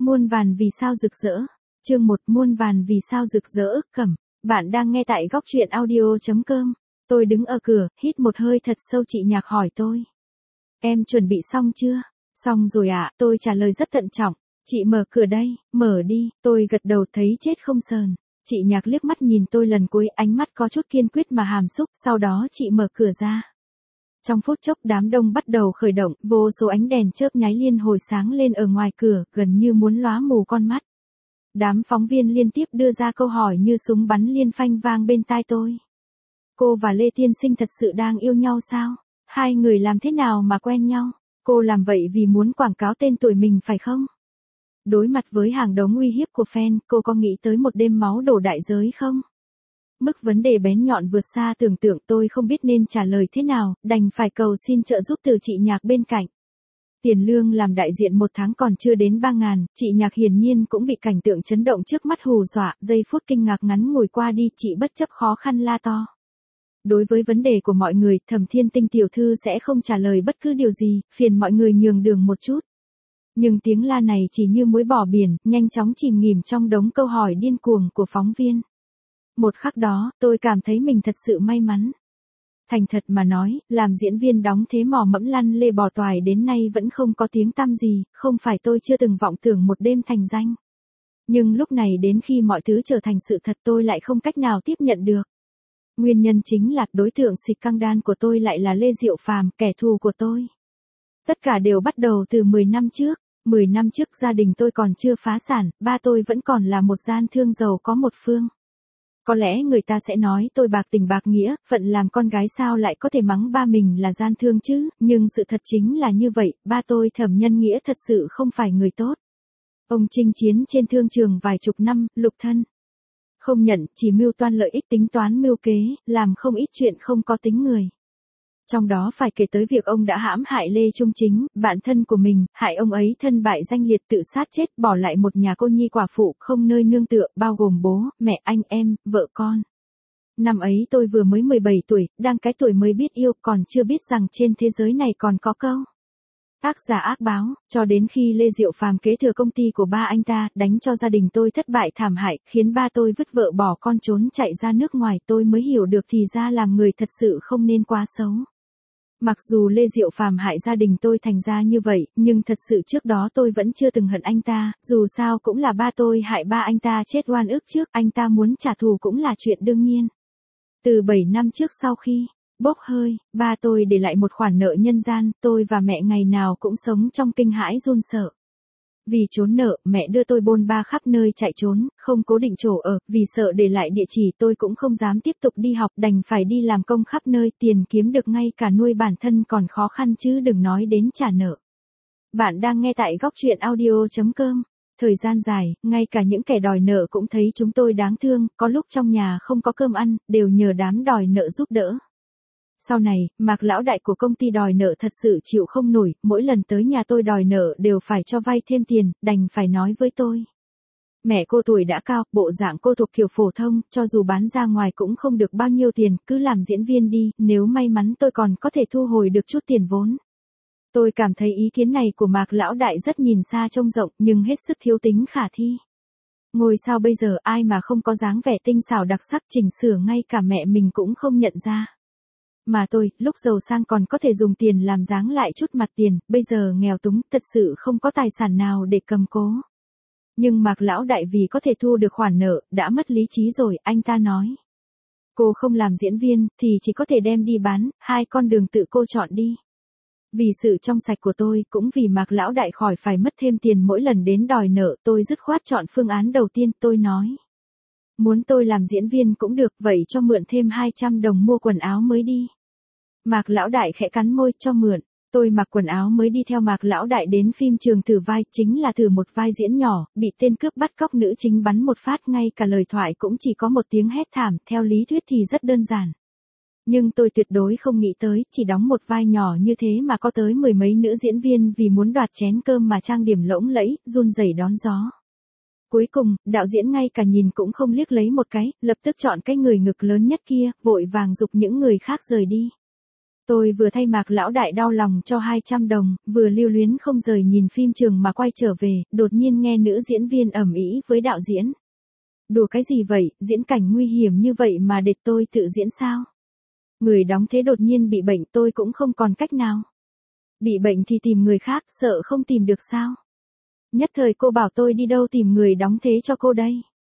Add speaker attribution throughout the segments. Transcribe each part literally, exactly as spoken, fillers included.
Speaker 1: Muôn vàn vì sao rực rỡ. Chương một, muôn vàn vì sao rực rỡ, Cẩm. Bạn đang nghe tại góc truyện audio chấm com. Tôi đứng ở cửa, hít một hơi thật sâu. Chị Nhạc hỏi tôi. Em chuẩn bị xong chưa? Xong rồi ạ, à, tôi trả lời rất thận trọng. Chị mở cửa đây, mở đi. Tôi gật đầu thấy chết không sờn. Chị Nhạc liếc mắt nhìn tôi lần cuối, ánh mắt có chút kiên quyết mà hàm xúc, sau đó chị mở cửa ra. Trong phút chốc đám đông bắt đầu khởi động, vô số ánh đèn chớp nháy liên hồi sáng lên ở ngoài cửa, gần như muốn lóa mù con mắt. Đám phóng viên liên tiếp đưa ra câu hỏi như súng bắn liên phanh vang bên tai tôi. Cô và Lê Tiên Sinh thật sự đang yêu nhau sao? Hai người làm thế nào mà quen nhau? Cô làm vậy vì muốn quảng cáo tên tuổi mình phải không? Đối mặt với hàng đống uy hiếp của fan, cô có nghĩ tới một đêm máu đổ đại giới không? Mức vấn đề bén nhọn vượt xa tưởng tượng, tôi không biết nên trả lời thế nào, đành phải cầu xin trợ giúp từ chị Nhạc bên cạnh. Tiền lương làm đại diện một tháng còn chưa đến ba ngàn, chị Nhạc hiển nhiên cũng bị cảnh tượng chấn động trước mắt hù dọa, giây phút kinh ngạc ngắn ngủi qua đi, chị bất chấp khó khăn la to. Đối với vấn đề của mọi người, Thẩm Thiên Tinh tiểu thư sẽ không trả lời bất cứ điều gì, phiền mọi người nhường đường một chút. Nhưng tiếng la này chỉ như muối bỏ biển, nhanh chóng chìm nghỉm trong đống câu hỏi điên cuồng của phóng viên. Một khắc đó, tôi cảm thấy mình thật sự may mắn. Thành thật mà nói, làm diễn viên đóng thế mò mẫm lăn lê bò toài đến nay vẫn không có tiếng tăm gì, không phải tôi chưa từng vọng tưởng một đêm thành danh. Nhưng lúc này đến khi mọi thứ trở thành sự thật tôi lại không cách nào tiếp nhận được. Nguyên nhân chính là đối tượng xịt căng đan của tôi lại là Lê Diệu Phàm, kẻ thù của tôi. Tất cả đều bắt đầu từ mười năm trước. mười năm trước gia đình tôi còn chưa phá sản, ba tôi vẫn còn là một gian thương giàu có một phương. Có lẽ người ta sẽ nói tôi bạc tình bạc nghĩa, phận làm con gái sao lại có thể mắng ba mình là gian thương chứ, nhưng sự thật chính là như vậy, ba tôi Thẩm Nhân Nghĩa thật sự không phải người tốt. Ông chinh chiến trên thương trường vài chục năm, lục thân. Không nhận, chỉ mưu toan lợi ích, tính toán mưu kế, làm không ít chuyện không có tính người. Trong đó phải kể tới việc ông đã hãm hại Lê Trung Chính, bạn thân của mình, hại ông ấy thân bại danh liệt tự sát chết, bỏ lại một nhà cô nhi quả phụ không nơi nương tựa, bao gồm bố, mẹ, anh em, vợ con. Năm ấy tôi vừa mới mười bảy tuổi, đang cái tuổi mới biết yêu, còn chưa biết rằng trên thế giới này còn có câu ác giả ác báo, cho đến khi Lê Diệu Phàm kế thừa công ty của ba anh ta, đánh cho gia đình tôi thất bại thảm hại, khiến ba tôi vứt vợ bỏ con trốn chạy ra nước ngoài, tôi mới hiểu được thì ra làm người thật sự không nên quá xấu. Mặc dù Lê Diệu Phàm hại gia đình tôi thành ra như vậy, nhưng thật sự trước đó tôi vẫn chưa từng hận anh ta, dù sao cũng là ba tôi hại ba anh ta chết oan ức trước, anh ta muốn trả thù cũng là chuyện đương nhiên. Từ bảy năm trước sau khi bốc hơi, ba tôi để lại một khoản nợ nhân gian, tôi và mẹ ngày nào cũng sống trong kinh hãi run sợ. Vì trốn nợ, mẹ đưa tôi bôn ba khắp nơi chạy trốn, không cố định chỗ ở, vì sợ để lại địa chỉ tôi cũng không dám tiếp tục đi học, đành phải đi làm công khắp nơi, tiền kiếm được ngay cả nuôi bản thân còn khó khăn chứ đừng nói đến trả nợ. Bạn đang nghe tại góc truyện audio chấm com. Thời gian dài, ngay cả những kẻ đòi nợ cũng thấy chúng tôi đáng thương, có lúc trong nhà không có cơm ăn, đều nhờ đám đòi nợ giúp đỡ. Sau này, Mạc lão đại của công ty đòi nợ thật sự chịu không nổi, mỗi lần tới nhà tôi đòi nợ đều phải cho vay thêm tiền, đành phải nói với tôi. Mẹ cô tuổi đã cao, bộ dạng cô thuộc kiểu phổ thông, cho dù bán ra ngoài cũng không được bao nhiêu tiền, cứ làm diễn viên đi, nếu may mắn tôi còn có thể thu hồi được chút tiền vốn. Tôi cảm thấy ý kiến này của Mạc lão đại rất nhìn xa trông rộng, nhưng hết sức thiếu tính khả thi. Ngôi sao bây giờ ai mà không có dáng vẻ tinh xảo đặc sắc, chỉnh sửa ngay cả mẹ mình cũng không nhận ra. Mà tôi, lúc giàu sang còn có thể dùng tiền làm dáng lại chút mặt tiền, bây giờ nghèo túng, thật sự không có tài sản nào để cầm cố. Nhưng Mạc lão đại vì có thể thu được khoản nợ, đã mất lý trí rồi, anh ta nói. Cô không làm diễn viên, thì chỉ có thể đem đi bán, hai con đường tự cô chọn đi. Vì sự trong sạch của tôi, cũng vì Mạc lão đại khỏi phải mất thêm tiền mỗi lần đến đòi nợ, tôi dứt khoát chọn phương án đầu tiên, tôi nói. Muốn tôi làm diễn viên cũng được, vậy cho mượn thêm hai trăm đồng mua quần áo mới đi. Mạc lão đại khẽ cắn môi, cho mượn. Tôi mặc quần áo mới đi theo Mạc lão đại đến phim trường thử vai, chính là thử một vai diễn nhỏ, bị tên cướp bắt cóc nữ chính bắn một phát, ngay cả lời thoại cũng chỉ có một tiếng hét thảm, theo lý thuyết thì rất đơn giản. Nhưng tôi tuyệt đối không nghĩ tới, chỉ đóng một vai nhỏ như thế mà có tới mười mấy nữ diễn viên vì muốn đoạt chén cơm mà trang điểm lỗng lẫy, run rẩy đón gió. Cuối cùng, đạo diễn ngay cả nhìn cũng không liếc lấy một cái, lập tức chọn cái người ngực lớn nhất kia, vội vàng giục những người khác rời đi. Tôi vừa thay Mạc lão đại đau lòng cho hai trăm đồng, vừa lưu luyến không rời nhìn phim trường mà quay trở về, đột nhiên nghe nữ diễn viên ầm ĩ với đạo diễn. Đùa cái gì vậy, diễn cảnh nguy hiểm như vậy mà để tôi tự diễn sao? Người đóng thế đột nhiên bị bệnh tôi cũng không còn cách nào. Bị bệnh thì tìm người khác, sợ không tìm được sao? Nhất thời cô bảo tôi đi đâu tìm người đóng thế cho cô đây.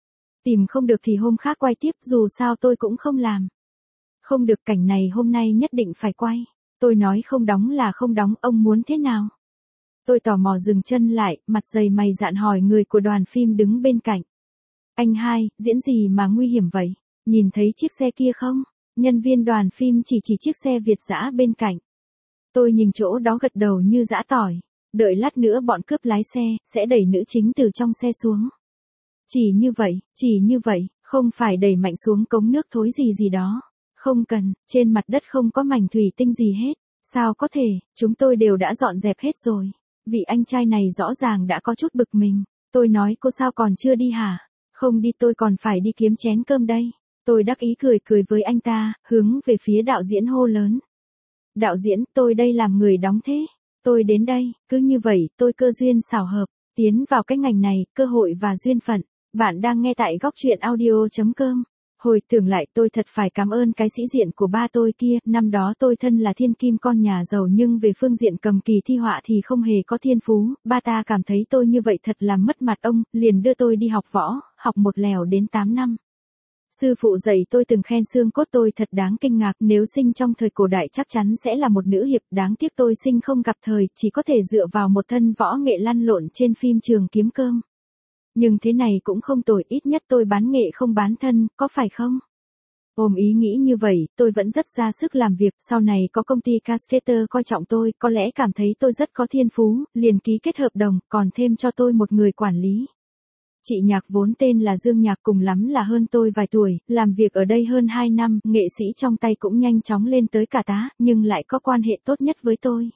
Speaker 1: Tìm không được thì hôm khác quay tiếp, dù sao tôi cũng không làm. Không được, cảnh này hôm nay nhất định phải quay. Tôi nói không đóng là không đóng, ông muốn thế nào? Tôi tò mò dừng chân lại, mặt dày mày dạn hỏi người của đoàn phim đứng bên cạnh. Anh hai, diễn gì mà nguy hiểm vậy? Nhìn thấy chiếc xe kia không? Nhân viên đoàn phim chỉ chỉ chiếc xe Việt dã bên cạnh. Tôi nhìn chỗ đó gật đầu như giã tỏi. Đợi lát nữa bọn cướp lái xe, sẽ đẩy nữ chính từ trong xe xuống. Chỉ như vậy, chỉ như vậy, không phải đẩy mạnh xuống cống nước thối gì gì đó. Không cần, trên mặt đất không có mảnh thủy tinh gì hết. Sao có thể, chúng tôi đều đã dọn dẹp hết rồi. Vị anh trai này rõ ràng đã có chút bực mình. Tôi nói cô sao còn chưa đi hả? Không đi tôi còn phải đi kiếm chén cơm đây. Tôi đắc ý cười cười với anh ta, hướng về phía đạo diễn hô lớn. Đạo diễn, tôi đây làm người đóng thế. Tôi đến đây, cứ như vậy, tôi cơ duyên xảo hợp, tiến vào cái ngành này, cơ hội và duyên phận. Bạn đang nghe tại góc truyện audio chấm com. Hồi tưởng lại tôi thật phải cảm ơn cái sĩ diện của ba tôi kia, năm đó tôi thân là thiên kim con nhà giàu nhưng về phương diện cầm kỳ thi họa thì không hề có thiên phú, ba ta cảm thấy tôi như vậy thật làm mất mặt ông, liền đưa tôi đi học võ, học một lèo đến tám năm. Sư phụ dạy tôi từng khen xương cốt tôi thật đáng kinh ngạc, nếu sinh trong thời cổ đại chắc chắn sẽ là một nữ hiệp, đáng tiếc tôi sinh không gặp thời, chỉ có thể dựa vào một thân võ nghệ lăn lộn trên phim trường kiếm cơm. Nhưng thế này cũng không tồi, ít nhất tôi bán nghệ không bán thân, có phải không? Ôm ý nghĩ như vậy, tôi vẫn rất ra sức làm việc, sau này có công ty Cascader coi trọng tôi, có lẽ cảm thấy tôi rất có thiên phú, liền ký kết hợp đồng, còn thêm cho tôi một người quản lý. Chị Nhạc vốn tên là Dương Nhạc, cùng lắm là hơn tôi vài tuổi, làm việc ở đây hơn hai năm, nghệ sĩ trong tay cũng nhanh chóng lên tới cả tá, nhưng lại có quan hệ tốt nhất với tôi.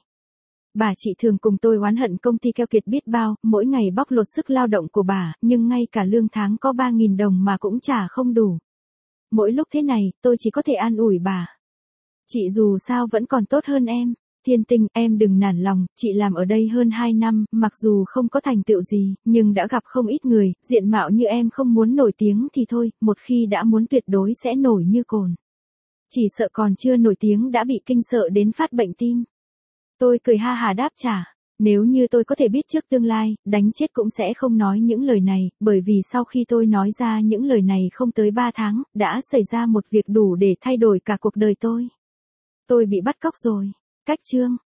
Speaker 1: Bà chị thường cùng tôi oán hận công ty keo kiệt biết bao, mỗi ngày bóc lột sức lao động của bà, nhưng ngay cả lương tháng có ba nghìn đồng mà cũng trả không đủ. Mỗi lúc thế này, tôi chỉ có thể an ủi bà. Chị dù sao vẫn còn tốt hơn em. Thiên Tinh, em đừng nản lòng, chị làm ở đây hơn hai năm, mặc dù không có thành tựu gì, nhưng đã gặp không ít người, diện mạo như em không muốn nổi tiếng thì thôi, một khi đã muốn tuyệt đối sẽ nổi như cồn. Chỉ sợ còn chưa nổi tiếng đã bị kinh sợ đến phát bệnh tim. Tôi cười ha hà đáp trả, nếu như tôi có thể biết trước tương lai, đánh chết cũng sẽ không nói những lời này, bởi vì sau khi tôi nói ra những lời này không tới ba tháng, đã xảy ra một việc đủ để thay đổi cả cuộc đời tôi. Tôi bị bắt cóc rồi. Cách chương